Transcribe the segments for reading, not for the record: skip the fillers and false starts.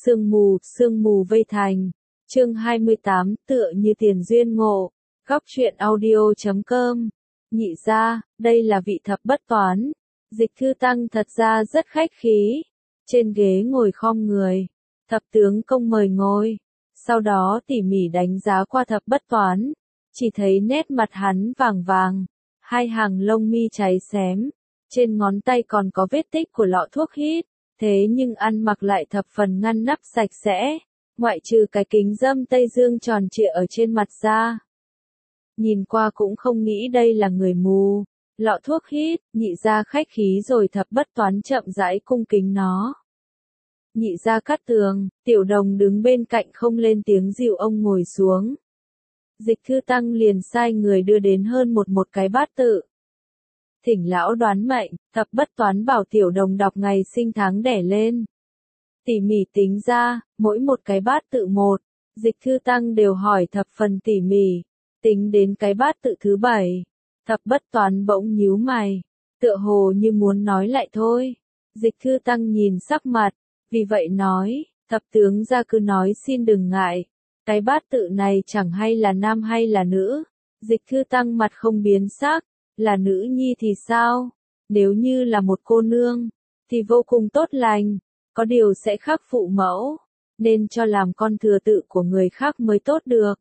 Sương mù vây thành. Chương 28, tựa như tiền duyên ngộ. Góc truyện audio.com. Nhị gia, đây là vị thập bất toán. Dịch Thư Tăng thật ra rất khách khí. Trên ghế ngồi khom người. Thập tướng công mời ngồi. Sau đó tỉ mỉ đánh giá qua thập bất toán. Chỉ thấy nét mặt hắn vàng vàng. Hai hàng lông mi cháy xém. Trên ngón tay còn có vết tích của lọ thuốc hít. Thế nhưng ăn mặc lại thập phần ngăn nắp sạch sẽ. Ngoại trừ cái kính dâm Tây Dương tròn trịa ở trên mặt ra. Nhìn qua cũng không nghĩ đây là người mù. Lọ thuốc hít, nhị gia khách khí rồi thập bất toán chậm rãi cung kính nó. Nhị gia cắt tường, Tiểu Đồng đứng bên cạnh không lên tiếng dìu ông ngồi xuống. Dịch Thư Tăng liền sai người đưa đến hơn một cái bát tự. Thỉnh lão đoán mệnh, thập bất toán bảo Tiểu Đồng đọc ngày sinh tháng đẻ lên. Tỉ mỉ tính ra, mỗi một cái bát tự một, Dịch Thư Tăng đều hỏi thập phần tỉ mỉ, tính đến cái bát tự thứ 7. Thập bất toán bỗng nhíu mày, tựa hồ như muốn nói lại thôi. Dịch Thư Tăng nhìn sắc mặt, vì vậy nói, thập tướng gia cứ nói xin đừng ngại, cái bát tự này chẳng hay là nam hay là nữ. Dịch Thư Tăng mặt không biến sắc, là nữ nhi thì sao? Nếu như là một cô nương, thì vô cùng tốt lành, có điều sẽ khắc phụ mẫu, nên cho làm con thừa tự của người khác mới tốt được.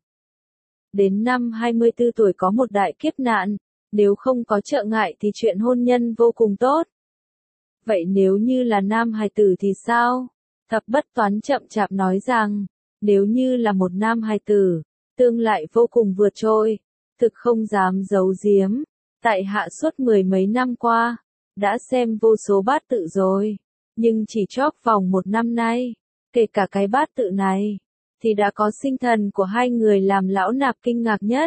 Đến năm 24 tuổi có một đại kiếp nạn, nếu không có trợ ngại thì chuyện hôn nhân vô cùng tốt. Vậy nếu như là nam hài tử thì sao? Thập bất toán chậm chạp nói rằng, nếu như là một nam hài tử, tương lại vô cùng vượt trội, thực không dám giấu giếm. Tại hạ suốt 10 mấy năm qua, đã xem vô số bát tự rồi, nhưng chỉ chóp vòng 1 năm nay, kể cả cái bát tự này, thì đã có sinh thần của hai người làm lão nạp kinh ngạc nhất.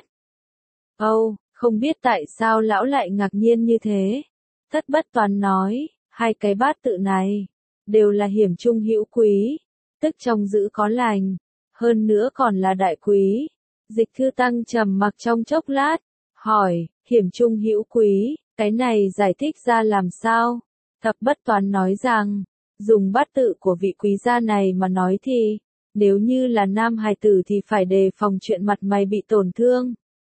Âu, không biết tại sao lão lại ngạc nhiên như thế. Thất bất toán nói, hai cái bát tự này, đều là hiểm trung hữu quý, tức trong giữ có lành, hơn nữa còn là đại quý. Dịch Thư Tăng trầm mặc trong chốc lát, hỏi, hiểm trung hữu quý, cái này giải thích ra làm sao? Thập bất toán nói rằng, dùng bát tự của vị quý gia này mà nói thì, nếu như là nam hài tử thì phải đề phòng chuyện mặt mày bị tổn thương.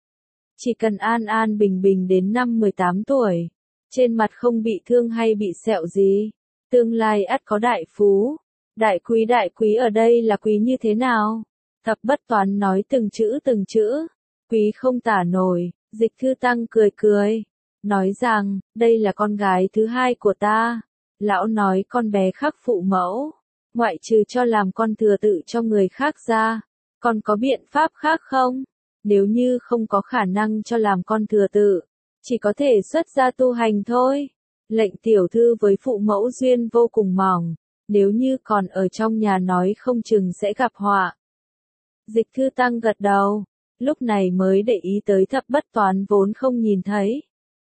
Chỉ cần an an bình bình đến năm 18 tuổi, trên mặt không bị thương hay bị sẹo gì, tương lai ắt có đại phú. Đại quý ở đây là quý như thế nào? Thập bất toán nói từng chữ, quý không tả nổi. Dịch Thư Tăng cười, nói rằng, đây là con gái thứ hai của ta. Lão nói con bé khắc phụ mẫu, ngoại trừ cho làm con thừa tự cho người khác ra, còn có biện pháp khác không? Nếu như không có khả năng cho làm con thừa tự, chỉ có thể xuất gia tu hành thôi. Lệnh tiểu thư với phụ mẫu duyên vô cùng mỏng, nếu như còn ở trong nhà nói không chừng sẽ gặp họa. Dịch Thư Tăng gật đầu, lúc này mới để ý tới thập bất toán vốn không nhìn thấy.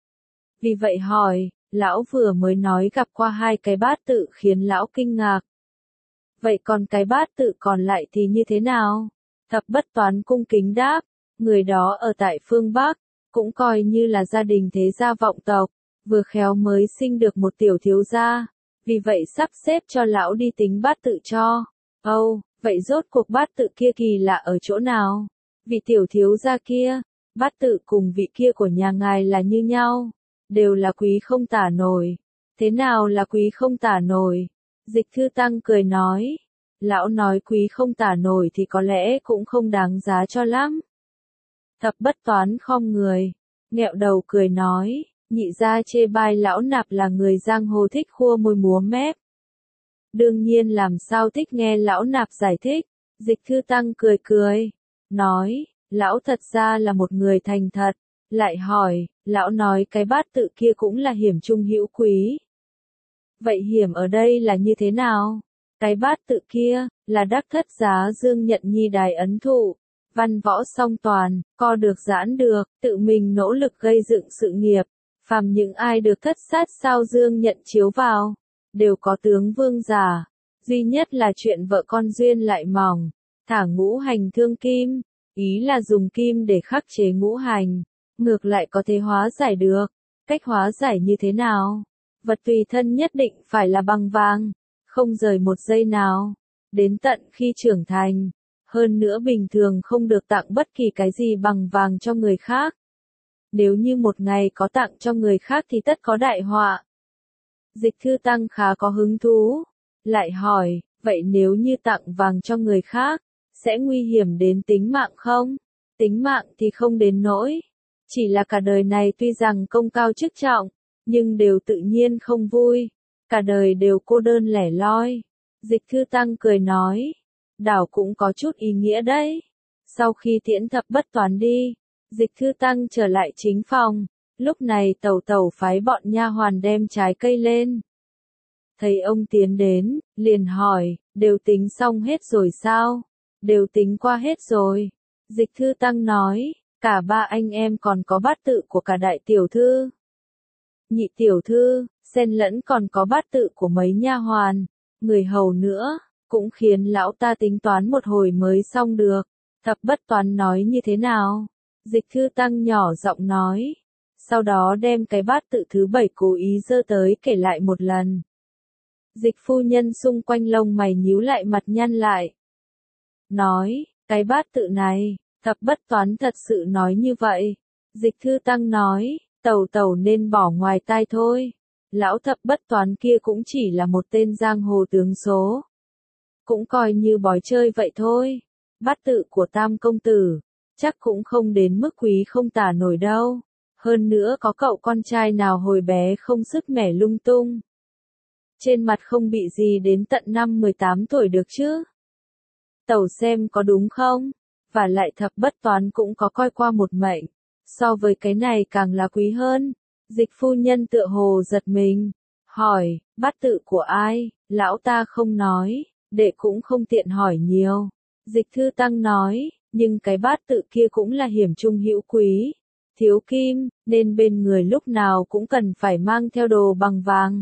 Vì vậy hỏi, lão vừa mới nói gặp qua hai cái bát tự khiến lão kinh ngạc. Vậy còn cái bát tự còn lại thì như thế nào? Thập bất toán cung kính đáp, người đó ở tại phương Bắc, cũng coi như là gia đình thế gia vọng tộc, vừa khéo mới sinh được một tiểu thiếu gia, vì vậy sắp xếp cho lão đi tính bát tự cho. Âu, vậy rốt cuộc bát tự kia kỳ lạ ở chỗ nào? Vị tiểu thiếu gia kia, bát tự cùng vị kia của nhà ngài là như nhau, đều là quý không tả nổi. Thế nào là quý không tả nổi? Dịch Thư Tăng cười nói, lão nói quý không tả nổi thì có lẽ cũng không đáng giá cho lắm. Thập bất toán khom người, nghẹo đầu cười nói, nhị gia chê bai lão nạp là người giang hồ thích khua môi múa mép. Đương nhiên làm sao thích nghe lão nạp giải thích. Dịch Thư Tăng cười, nói, lão thật ra là một người thành thật. Lại hỏi, lão nói cái bát tự kia cũng là hiểm trung hữu quý. Vậy hiểm ở đây là như thế nào? Cái bát tự kia, là đắc thất giá Dương Nhận Nhi đài ấn thụ, văn võ song toàn, co được giãn được, tự mình nỗ lực gây dựng sự nghiệp. Phàm những ai được thất sát sao Dương Nhận chiếu vào, đều có tướng vương giả. Duy nhất là chuyện vợ con duyên lại mỏng, thả ngũ hành thương kim, ý là dùng kim để khắc chế ngũ hành, ngược lại có thể hóa giải được. Cách hóa giải như thế nào? Vật tùy thân nhất định phải là bằng vàng, không rời một giây nào. đến tận khi trưởng thành. Hơn nữa bình thường không được tặng bất kỳ cái gì bằng vàng cho người khác. Nếu như một ngày có tặng cho người khác thì tất có đại họa. Dịch Thư Tăng khá có hứng thú. Lại hỏi, vậy nếu như tặng vàng cho người khác, sẽ nguy hiểm đến tính mạng không? Tính mạng thì không đến nỗi. Chỉ là cả đời này tuy rằng công cao chức trọng, nhưng đều tự nhiên không vui. Cả đời đều cô đơn lẻ loi. Dịch Thư Tăng cười nói, đảo cũng có chút ý nghĩa đấy. Sau khi tiễn Thập Bất Toán đi, Dịch Thư Tăng trở lại chính phòng. Lúc này Tẩu Tẩu phái bọn nha hoàn đem trái cây lên. Thấy ông tiến đến, liền hỏi, đều tính xong hết rồi sao? Đều tính qua hết rồi. Dịch Thư Tăng nói, cả ba anh em còn có bát tự của cả đại tiểu thư, nhị tiểu thư, xen lẫn còn có bát tự của mấy nha hoàn, người hầu nữa, cũng khiến lão ta tính toán một hồi mới xong được. Thập Bất Toán nói như thế nào? Dịch Thư Tăng nhỏ giọng nói. Sau đó đem cái bát tự thứ 7 cố ý giơ tới kể lại một lần. Dịch phu nhân xung quanh lông mày nhíu lại mặt nhăn lại. Nói, cái bát tự này, Thập Bất Toán thật sự nói như vậy. Dịch Thư Tăng nói, Tẩu Tẩu nên bỏ ngoài tai thôi. Lão Thập Bất Toán kia cũng chỉ là một tên giang hồ tướng số. Cũng coi như bói chơi vậy thôi. Bát tự của Tam công tử, chắc cũng không đến mức quý không tả nổi đâu. Hơn nữa có cậu con trai nào hồi bé không sức mẻ lung tung. Trên mặt không bị gì đến tận năm 18 tuổi được chứ. Tẩu xem có đúng không? Và lại Thập Bất Toán cũng có coi qua một mệnh. So với cái này càng là quý hơn. Dịch phu nhân tựa hồ giật mình. Hỏi, bát tự của ai? Lão ta không nói, đệ cũng không tiện hỏi nhiều. Dịch Thư Tăng nói, nhưng cái bát tự kia cũng là hiểm trung hữu quý. Thiếu kim, nên bên người lúc nào cũng cần phải mang theo đồ bằng vàng.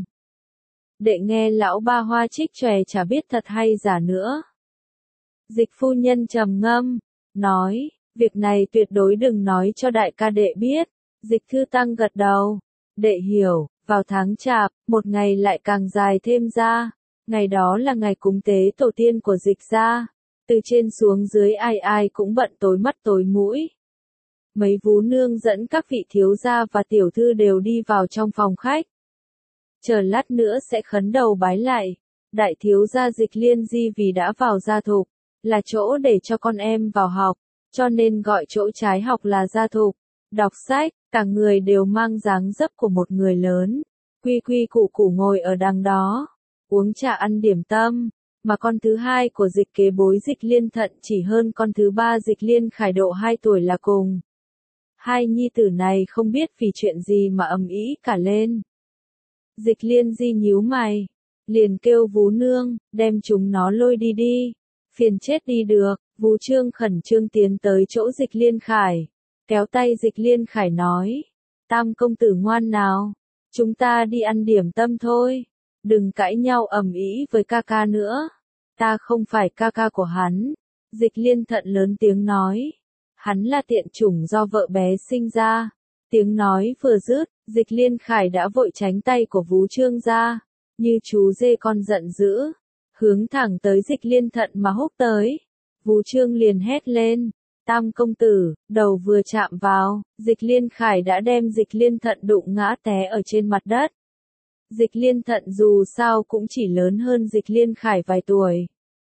Đệ nghe lão ba hoa trích chòe chả biết thật hay giả nữa. Dịch phu nhân trầm ngâm, nói, việc này tuyệt đối đừng nói cho đại ca đệ biết. Dịch Thư Tăng gật đầu, đệ hiểu, vào tháng Chạp, một ngày lại càng dài thêm ra. Ngày đó là ngày cúng tế tổ tiên của Dịch gia. Từ trên xuống dưới ai ai cũng bận tối mắt tối mũi. Mấy vú nương dẫn các vị thiếu gia và tiểu thư đều đi vào trong phòng khách. Chờ lát nữa sẽ khấn đầu bái lại. Đại thiếu gia Dịch Liên Di vì đã vào gia thục, là chỗ để cho con em vào học, cho nên gọi chỗ trái học là gia thục. Đọc sách, cả người đều mang dáng dấp của một người lớn. Quy quy củ củ ngồi ở đằng đó, uống trà ăn điểm tâm. Mà con thứ hai của Dịch kế bối Dịch Liên Thận chỉ hơn con thứ ba Dịch Liên Khải độ 2 tuổi là cùng. Hai nhi tử này không biết vì chuyện gì mà ầm ĩ cả lên. Dịch Liên Di nhíu mày, liền kêu vú nương, đem chúng nó lôi đi đi. Phiền chết đi được, vú Trương khẩn trương tiến tới chỗ Dịch Liên Khải, kéo tay Dịch Liên Khải nói, Tam công tử ngoan nào, chúng ta đi ăn điểm tâm thôi. Đừng cãi nhau ầm ĩ với ca ca nữa. Ta không phải ca ca của hắn. Dịch Liên Thận lớn tiếng nói. Hắn là tiện chủng do vợ bé sinh ra. Tiếng nói vừa dứt, Dịch Liên Khải đã vội tránh tay của vú Trương ra. Như chú dê con giận dữ. Hướng thẳng tới Dịch Liên Thận mà húc tới. Vú Trương liền hét lên. Tam công tử, đầu vừa chạm vào, Dịch Liên Khải đã đem Dịch Liên Thận đụng ngã té ở trên mặt đất. Dịch Liên Thận dù sao cũng chỉ lớn hơn Dịch Liên Khải vài tuổi.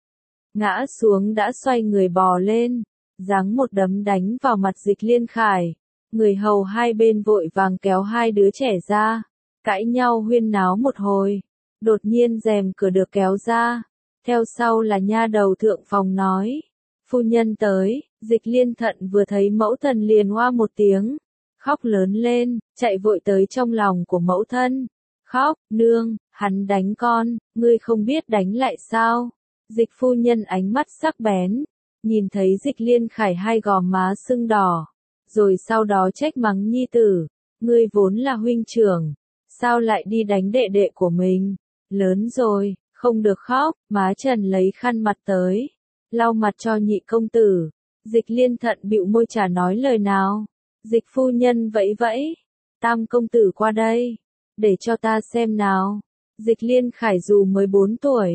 Ngã xuống đã xoay người bò lên, giáng một đấm đánh vào mặt Dịch Liên Khải. Người hầu hai bên vội vàng kéo hai đứa trẻ ra, cãi nhau huyên náo một hồi. Đột nhiên rèm cửa được kéo ra, theo sau là nha đầu thượng phòng nói. Phu nhân tới, Dịch Liên Thận vừa thấy mẫu thân liền oa một tiếng, khóc lớn lên, chạy vội tới trong lòng của mẫu thân. Khóc, nương, hắn đánh con, ngươi không biết đánh lại sao? Dịch phu nhân ánh mắt sắc bén, nhìn thấy Dịch Liên Khải hai gò má sưng đỏ, rồi sau đó trách mắng nhi tử, ngươi vốn là huynh trưởng, sao lại đi đánh đệ đệ của mình? Lớn rồi, không được khóc. Má Trần lấy khăn mặt tới, lau mặt cho nhị công tử. Dịch Liên Thận bĩu môi chả nói lời nào. Dịch phu nhân vẫy vẫy, Tam công tử qua đây, để cho ta xem nào. Dịch Liên Khải dù mới 4 tuổi,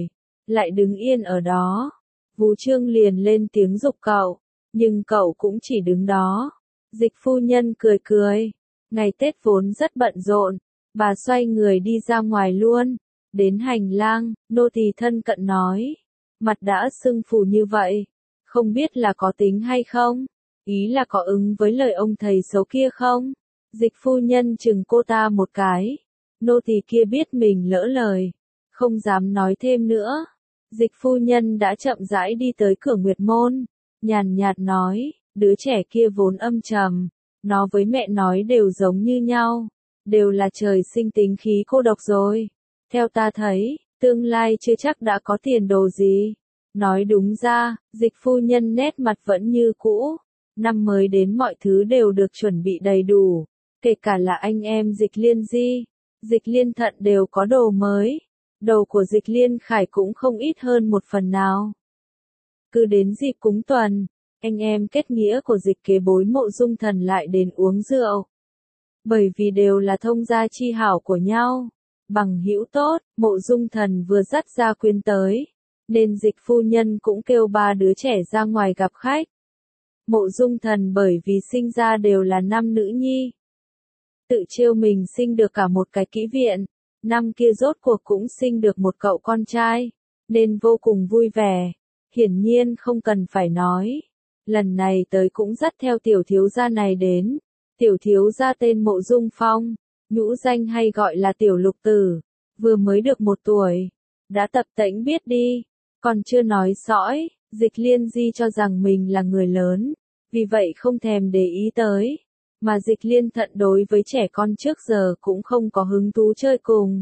lại đứng yên ở đó. Vũ Trương liền lên tiếng giục cậu, nhưng cậu cũng chỉ đứng đó. Dịch phu nhân cười cười, ngày Tết vốn rất bận rộn, bà xoay người đi ra ngoài luôn. Đến hành lang, nô tỳ thân cận nói, mặt đã sưng phù như vậy, không biết là có tính hay không, ý là có ứng với lời ông thầy xấu kia không? Dịch phu nhân chừng cô ta một cái, nô tỳ kia biết mình lỡ lời, không dám nói thêm nữa. Dịch phu nhân đã chậm rãi đi tới cửa Nguyệt Môn, nhàn nhạt nói, đứa trẻ kia vốn âm trầm, nó với mẹ nói đều giống như nhau, đều là trời sinh tính khí cô độc rồi. Theo ta thấy, tương lai chưa chắc đã có tiền đồ gì. Nói đúng ra, dịch phu nhân nét mặt vẫn như cũ, năm mới đến mọi thứ đều được chuẩn bị đầy đủ, kể cả là anh em Dịch Liên Di, Dịch Liên Thận đều có đồ mới. Đầu của Dịch Liên Khải cũng không ít hơn một phần nào. Cứ đến dịp cúng tuần, anh em kết nghĩa của Dịch Kế Bối Mộ Dung Thần lại đến uống rượu. Bởi vì đều là thông gia chi hảo của nhau, bằng hữu tốt, Mộ Dung Thần vừa dắt Gia Quyến tới, nên Dịch phu nhân cũng kêu ba đứa trẻ ra ngoài gặp khách. Mộ Dung Thần bởi vì sinh ra đều là năm nữ nhi, tự trêu mình sinh được cả một cái kỹ viện. Năm kia rốt cuộc cũng sinh được một cậu con trai, nên vô cùng vui vẻ. Hiển nhiên không cần phải nói, lần này tới cũng dắt theo tiểu thiếu gia này đến. Tiểu thiếu gia tên Mộ Dung Phong, nhũ danh hay gọi là Tiểu Lục Tử, vừa mới được 1 tuổi, đã tập tễnh biết đi, còn chưa nói sõi. Dịch Liên Di cho rằng mình là người lớn, vì vậy không thèm để ý tới. Mà Dịch Liên Thận đối với trẻ con trước giờ cũng không có hứng thú chơi cùng.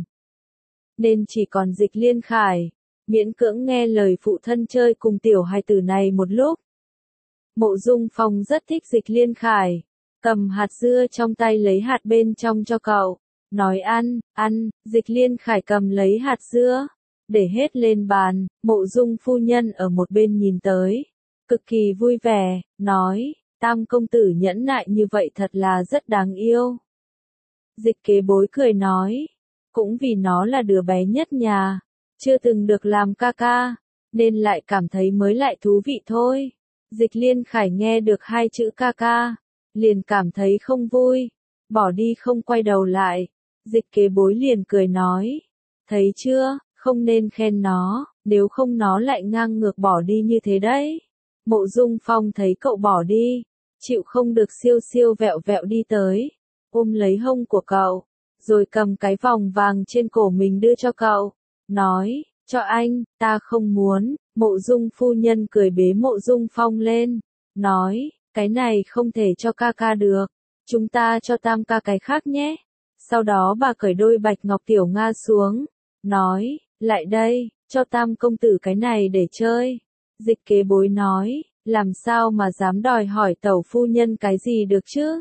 Nên chỉ còn Dịch Liên Khải, miễn cưỡng nghe lời phụ thân chơi cùng tiểu hài tử này một lúc. Mộ Dung Phong rất thích Dịch Liên Khải, cầm hạt dưa trong tay lấy hạt bên trong cho cậu, nói ăn, ăn. Dịch Liên Khải cầm lấy hạt dưa, để hết lên bàn. Mộ Dung phu nhân ở một bên nhìn tới, cực kỳ vui vẻ, nói, Tam công tử nhẫn nại như vậy thật là rất đáng yêu. Dịch Kế Bối cười nói, cũng vì nó là đứa bé nhất nhà, chưa từng được làm ca ca, nên lại cảm thấy mới lại thú vị thôi. Dịch Liên Khải nghe được 2 chữ ca ca, liền cảm thấy không vui, bỏ đi không quay đầu lại. Dịch Kế Bối liền cười nói, thấy chưa, không nên khen nó, nếu không nó lại ngang ngược bỏ đi như thế đấy. Mộ Dung Phong thấy cậu bỏ đi, chịu không được siêu siêu vẹo vẹo đi tới, ôm lấy hông của cậu, rồi cầm cái vòng vàng trên cổ mình đưa cho cậu, nói, cho anh, ta không muốn. Mộ Dung phu nhân cười bế Mộ Dung Phong lên, nói, cái này không thể cho ca ca được, chúng ta cho Tam ca cái khác nhé. Sau đó bà cởi đôi bạch ngọc tiểu nga xuống, nói, lại đây, cho Tam công tử cái này để chơi. Dịch Kế Bối nói, làm sao mà dám đòi hỏi tẩu phu nhân cái gì được chứ?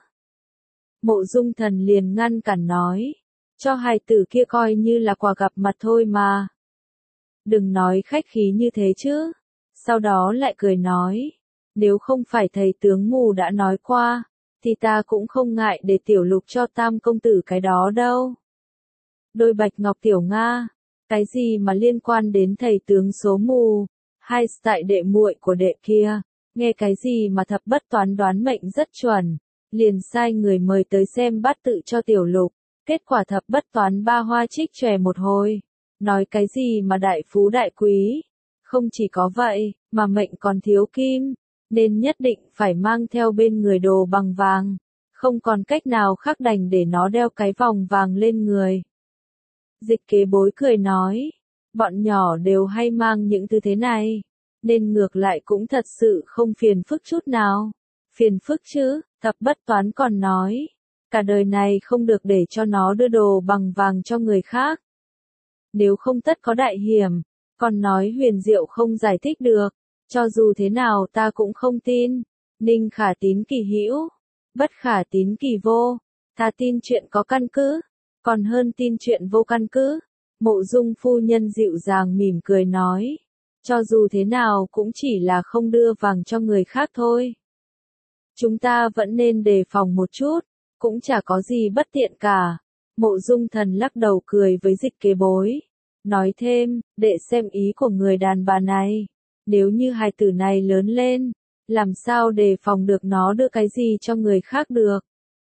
Mộ Dung Thần liền ngăn cản nói, cho hài tử kia coi như là quà gặp mặt thôi mà. Đừng nói khách khí như thế chứ. Sau đó lại cười nói, nếu không phải thầy tướng mù đã nói qua, thì ta cũng không ngại để Tiểu Lục cho Tam công tử cái đó đâu. Đôi bạch ngọc tiểu nga, cái gì mà liên quan đến thầy tướng số mù, hai tại đệ muội của đệ kia, nghe cái gì mà thập bất toán đoán mệnh rất chuẩn, liền sai người mời tới xem bát tự cho Tiểu Lục. Kết quả thập bất toán ba hoa trích chòe một hồi, nói cái gì mà đại phú đại quý, không chỉ có vậy, mà mệnh còn thiếu kim, nên nhất định phải mang theo bên người đồ bằng vàng, không còn cách nào khác đành để nó đeo cái vòng vàng lên người. Dịch Kế Bối cười nói, bọn nhỏ đều hay mang những thứ thế này, nên ngược lại cũng thật sự không phiền phức chút nào. Phiền phức chứ, thập bất toán còn nói, cả đời này không được để cho nó đưa đồ bằng vàng cho người khác. Nếu không tất có đại hiểm, còn nói huyền diệu không giải thích được, cho dù thế nào ta cũng không tin. Ninh khả tín kỳ hữu, bất khả tín kỳ vô, ta tin chuyện có căn cứ, còn hơn tin chuyện vô căn cứ. Mộ Dung phu nhân dịu dàng mỉm cười nói, cho dù thế nào cũng chỉ là không đưa vàng cho người khác thôi. Chúng ta vẫn nên đề phòng một chút, cũng chả có gì bất tiện cả. Mộ Dung Thần lắc đầu cười với Dịch Kế Bối, Nói thêm, đệ xem ý của người đàn bà này. Nếu như hài tử này lớn lên, làm sao đề phòng được nó đưa cái gì cho người khác được.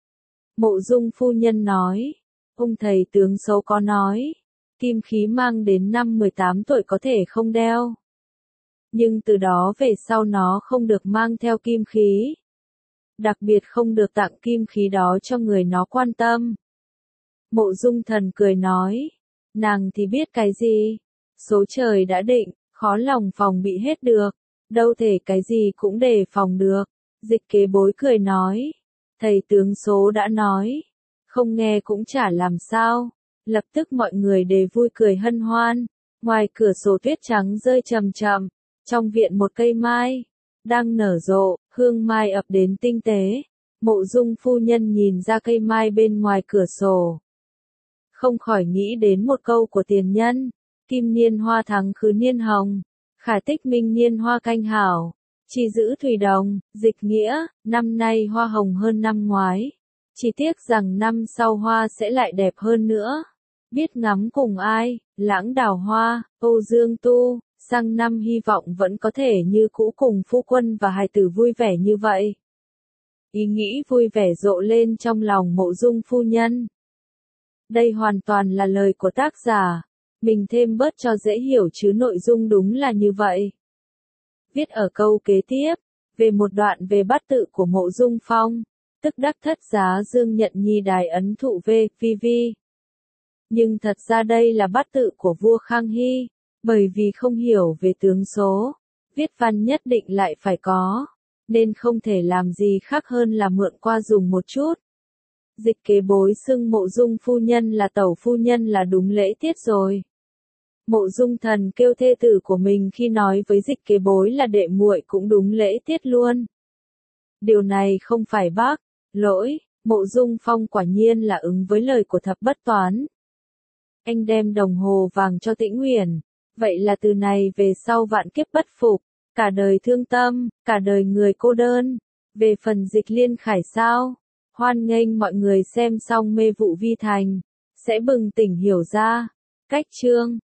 Mộ Dung phu nhân nói, ông thầy tướng xấu có nói, kim khí mang đến năm 18 tuổi có thể không đeo. Nhưng từ đó về sau nó không được mang theo kim khí. Đặc biệt không được tặng kim khí đó cho người nó quan tâm. Mộ Dung Thần cười nói, nàng thì biết cái gì, số trời đã định, khó lòng phòng bị hết được, đâu thể cái gì cũng đề phòng được. Dịch Kế Bối cười nói, thầy tướng số đã nói, không nghe cũng chả làm sao. Lập tức mọi người đều vui cười hân hoan. Ngoài cửa sổ tuyết trắng rơi chậm chậm, trong viện một cây mai đang nở rộ, hương mai ập đến tinh tế. Mộ Dung phu nhân nhìn ra cây mai bên ngoài cửa sổ, không khỏi nghĩ đến một câu của tiền nhân, kim niên hoa thắng khứ niên hồng, khả tích minh niên hoa canh hảo, chỉ giữ thủy đồng. Dịch nghĩa, năm nay hoa hồng hơn năm ngoái, chỉ tiếc rằng năm sau hoa sẽ lại đẹp hơn nữa. Biết ngắm cùng ai, Lãng Đào Hoa, Âu Dương Tu, sang năm hy vọng vẫn có thể như cũ cùng phu quân và hài tử vui vẻ như vậy. Ý nghĩ vui vẻ rộ lên trong lòng Mộ Dung phu nhân. Đây hoàn toàn là lời của tác giả, mình thêm bớt cho dễ hiểu chứ nội dung đúng là như vậy. Viết ở câu kế tiếp, về một đoạn về bát tự của Mộ Dung Phong, tức đắc thất giá Dương nhận nhi đài ấn thụ VV. Nhưng thật ra đây là bát tự của vua Khang Hy, bởi vì không hiểu về tướng số, viết văn nhất định lại phải có, nên không thể làm gì khác hơn là mượn qua dùng một chút. Dịch Kế Bối xưng Mộ Dung phu nhân là tẩu phu nhân là đúng lễ tiết rồi. Mộ Dung Thần kêu thê tử của mình khi nói với Dịch Kế Bối là đệ muội cũng đúng lễ tiết luôn. Điều này không phải bác, lỗi, Mộ Dung Phong quả nhiên là ứng với lời của Thập Bất Toán. Anh đem đồng hồ vàng cho Tĩnh Uyển, vậy là từ này về sau vạn kiếp bất phục, cả đời thương tâm, cả đời người cô đơn. Về phần Dịch Liên Khải sao? Hoan nghênh mọi người xem xong Mê Vụ Vi Thành, sẽ bừng tỉnh hiểu ra. Cách chương